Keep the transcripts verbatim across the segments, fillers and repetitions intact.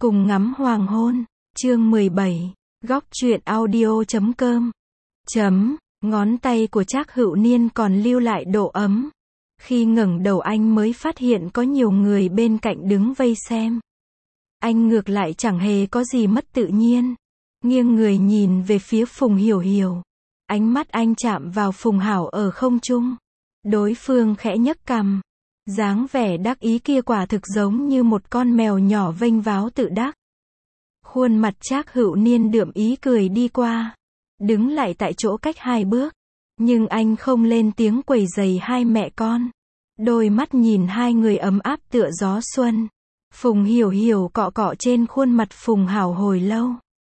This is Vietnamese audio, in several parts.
Cùng ngắm hoàng hôn, chương mười bảy, góc truyện audio chấm com. Chấm, ngón tay của Trác Hữu Niên còn lưu lại độ ấm. Khi ngẩng đầu anh mới phát hiện có nhiều người bên cạnh đứng vây xem. Anh ngược lại chẳng hề có gì mất tự nhiên. Nghiêng người nhìn về phía Phùng Hiểu Hiểu. Ánh mắt anh chạm vào Phùng Hảo ở không trung. Đối phương khẽ nhấc cằm. Dáng vẻ đắc ý kia quả thực giống như một con mèo nhỏ vênh váo tự đắc. Khuôn mặt Trác Hữu Niên đượm ý cười đi qua. Đứng lại tại chỗ cách hai bước. Nhưng anh không lên tiếng quấy rầy hai mẹ con. Đôi mắt nhìn hai người ấm áp tựa gió xuân. Phùng Hiểu Hiểu cọ cọ trên khuôn mặt Phùng Hảo hồi lâu.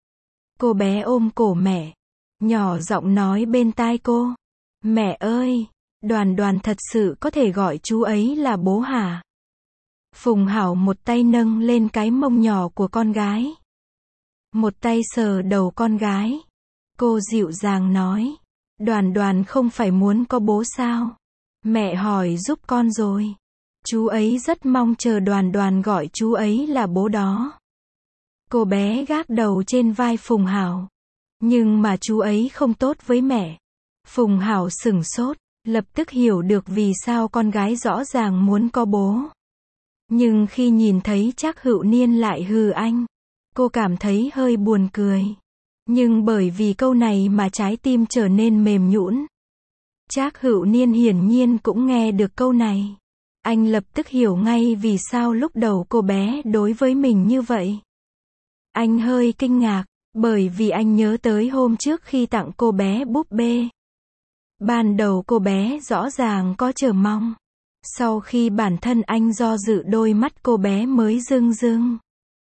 Cô bé ôm cổ mẹ. Nhỏ giọng nói bên tai cô. Mẹ ơi! Đoàn Đoàn thật sự có thể gọi chú ấy là bố hả? Phùng Hảo một tay nâng lên cái mông nhỏ của con gái. Một tay sờ đầu con gái. Cô dịu dàng nói. Đoàn Đoàn không phải muốn có bố sao? Mẹ hỏi giúp con rồi. Chú ấy rất mong chờ Đoàn Đoàn gọi chú ấy là bố đó. Cô bé gác đầu trên vai Phùng Hảo. Nhưng mà chú ấy không tốt với mẹ. Phùng Hảo sửng sốt. Lập tức hiểu được vì sao con gái rõ ràng muốn có bố. Nhưng khi nhìn thấy Trác Hữu Niên lại hừ anh, cô cảm thấy hơi buồn cười. Nhưng bởi vì câu này mà trái tim trở nên mềm nhũn. Trác Hữu Niên hiển nhiên cũng nghe được câu này. Anh lập tức hiểu ngay vì sao lúc đầu cô bé đối với mình như vậy. Anh hơi kinh ngạc, bởi vì anh nhớ tới hôm trước khi tặng cô bé búp bê. Ban đầu cô bé rõ ràng có chờ mong. Sau khi bản thân anh do dự đôi mắt cô bé mới rưng rưng.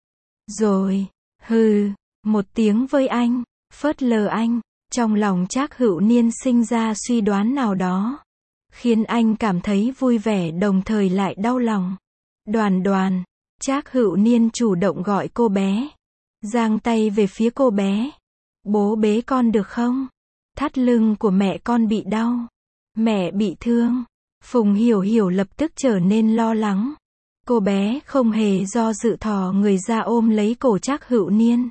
Rồi, hừ, một tiếng với anh, phớt lờ anh, trong lòng Trác Hữu Niên sinh ra suy đoán nào đó. Khiến anh cảm thấy vui vẻ đồng thời lại đau lòng. Đoàn Đoàn, Trác Hữu Niên chủ động gọi cô bé. Giang tay về phía cô bé. Bố bế con được không? Thắt lưng của mẹ con bị đau. Mẹ bị thương. Phùng Hiểu Hiểu lập tức trở nên lo lắng. Cô bé không hề do dự thò người ra ôm lấy cổ Trác Hữu Niên.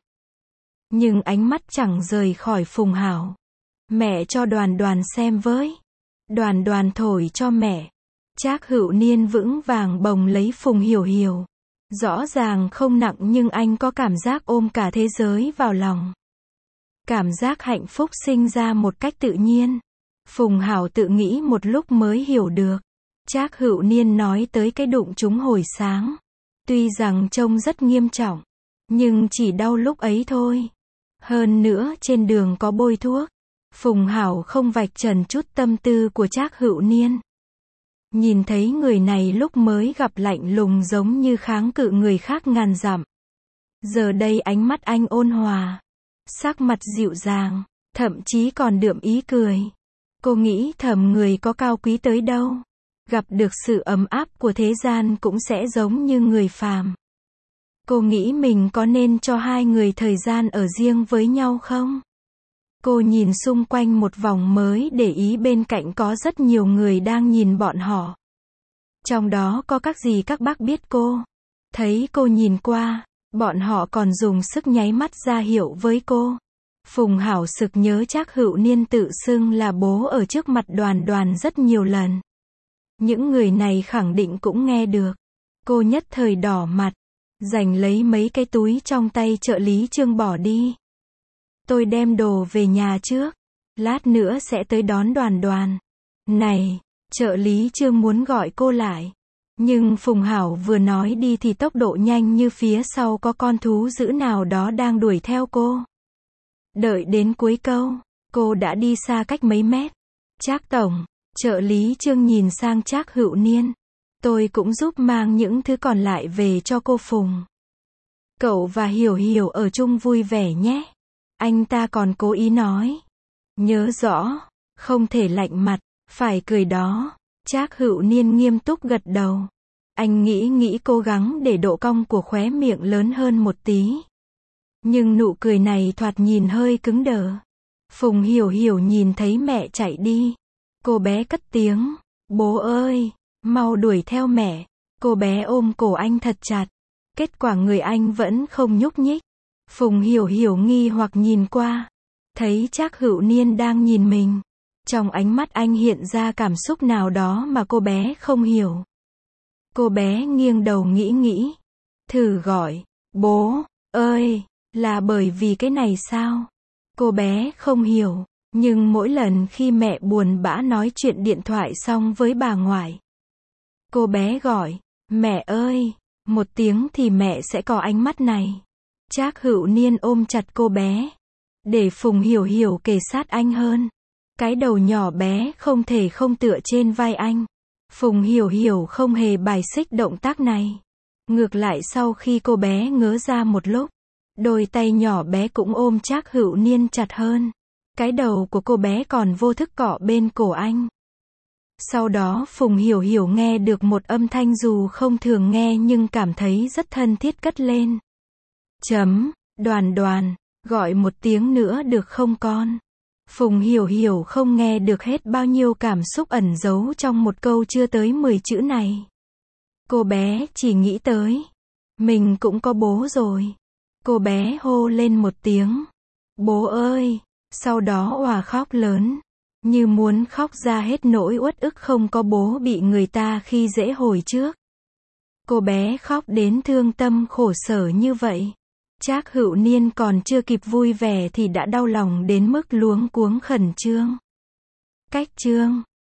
Nhưng ánh mắt chẳng rời khỏi Phùng Hảo. Mẹ cho Đoàn Đoàn xem với. Đoàn Đoàn thổi cho mẹ. Trác Hữu Niên vững vàng bồng lấy Phùng Hiểu Hiểu. Rõ ràng không nặng nhưng anh có cảm giác ôm cả thế giới vào lòng. Cảm giác hạnh phúc sinh ra một cách tự nhiên. Phùng Hảo tự nghĩ một lúc mới hiểu được. Trác Hữu Niên nói tới cái đụng trúng hồi sáng. Tuy rằng trông rất nghiêm trọng, nhưng chỉ đau lúc ấy thôi. Hơn nữa trên đường có bôi thuốc. Phùng Hảo không vạch trần chút tâm tư của Trác Hữu Niên. Nhìn thấy người này lúc mới gặp lạnh lùng giống như kháng cự người khác ngàn dặm. Giờ đây ánh mắt anh ôn hòa. Sắc mặt dịu dàng, thậm chí còn đượm ý cười. Cô nghĩ thầm người có cao quý tới đâu. Gặp được sự ấm áp của thế gian cũng sẽ giống như người phàm. Cô nghĩ mình có nên cho hai người thời gian ở riêng với nhau không? Cô nhìn xung quanh một vòng mới để ý bên cạnh có rất nhiều người đang nhìn bọn họ. Trong đó có các dì các bác biết cô. Thấy cô nhìn qua, bọn họ còn dùng sức nháy mắt ra hiệu với cô. Phùng Hảo sực nhớ Trác Hữu Niên tự xưng là bố ở trước mặt Đoàn Đoàn rất nhiều lần. Những người này khẳng định cũng nghe được. Cô nhất thời đỏ mặt, giành lấy mấy cái túi trong tay trợ lý Trương bỏ đi. Tôi đem đồ về nhà trước, lát nữa sẽ tới đón Đoàn Đoàn. Này, trợ lý Trương muốn gọi cô lại. Nhưng Phùng Hảo vừa nói đi thì tốc độ nhanh như phía sau có con thú dữ nào đó đang đuổi theo cô. Đợi đến cuối câu, cô đã đi xa cách mấy mét. Trác tổng, trợ lý Trương nhìn sang Trác Hữu Niên. Tôi cũng giúp mang những thứ còn lại về cho cô Phùng. Cậu và Hiểu Hiểu ở chung vui vẻ nhé. Anh ta còn cố ý nói. Nhớ rõ, không thể lạnh mặt, phải cười đó. Trác Hữu Niên nghiêm túc gật đầu. Anh nghĩ nghĩ cố gắng để độ cong của khóe miệng lớn hơn một tí. Nhưng nụ cười này thoạt nhìn hơi cứng đờ. Phùng Hiểu Hiểu nhìn thấy mẹ chạy đi. Cô bé cất tiếng. Bố ơi, mau đuổi theo mẹ. Cô bé ôm cổ anh thật chặt. Kết quả người anh vẫn không nhúc nhích. Phùng Hiểu Hiểu nghi hoặc nhìn qua. Thấy Trác Hữu Niên đang nhìn mình. Trong ánh mắt anh hiện ra cảm xúc nào đó mà cô bé không hiểu. Cô bé nghiêng đầu nghĩ nghĩ. Thử gọi, bố, ơi, là bởi vì cái này sao? Cô bé không hiểu. Nhưng mỗi lần khi mẹ buồn bã nói chuyện điện thoại xong với bà ngoại, cô bé gọi, mẹ ơi, một tiếng thì mẹ sẽ có ánh mắt này. Trác Hữu Niên ôm chặt cô bé, để Phùng Hiểu Hiểu kề sát anh hơn. Cái đầu nhỏ bé không thể không tựa trên vai anh. Phùng Hiểu Hiểu không hề bài xích động tác này. Ngược lại sau khi cô bé ngớ ra một lúc, đôi tay nhỏ bé cũng ôm Trác Hữu Niên chặt hơn. Cái đầu của cô bé còn vô thức cọ bên cổ anh. Sau đó Phùng Hiểu Hiểu nghe được một âm thanh dù không thường nghe nhưng cảm thấy rất thân thiết cất lên. Chấm, Đoàn Đoàn, gọi một tiếng nữa được không con? Phùng Hiểu Hiểu không nghe được hết bao nhiêu cảm xúc ẩn giấu trong một câu chưa tới mười chữ này. Cô bé chỉ nghĩ tới, mình cũng có bố rồi. Cô bé hô lên một tiếng, bố ơi, sau đó òa khóc lớn, như muốn khóc ra hết nỗi uất ức không có bố bị người ta khi dễ hồi trước. Cô bé khóc đến thương tâm khổ sở như vậy. Trác Hữu Niên còn chưa kịp vui vẻ thì đã đau lòng đến mức luống cuống khẩn trương. Cách chương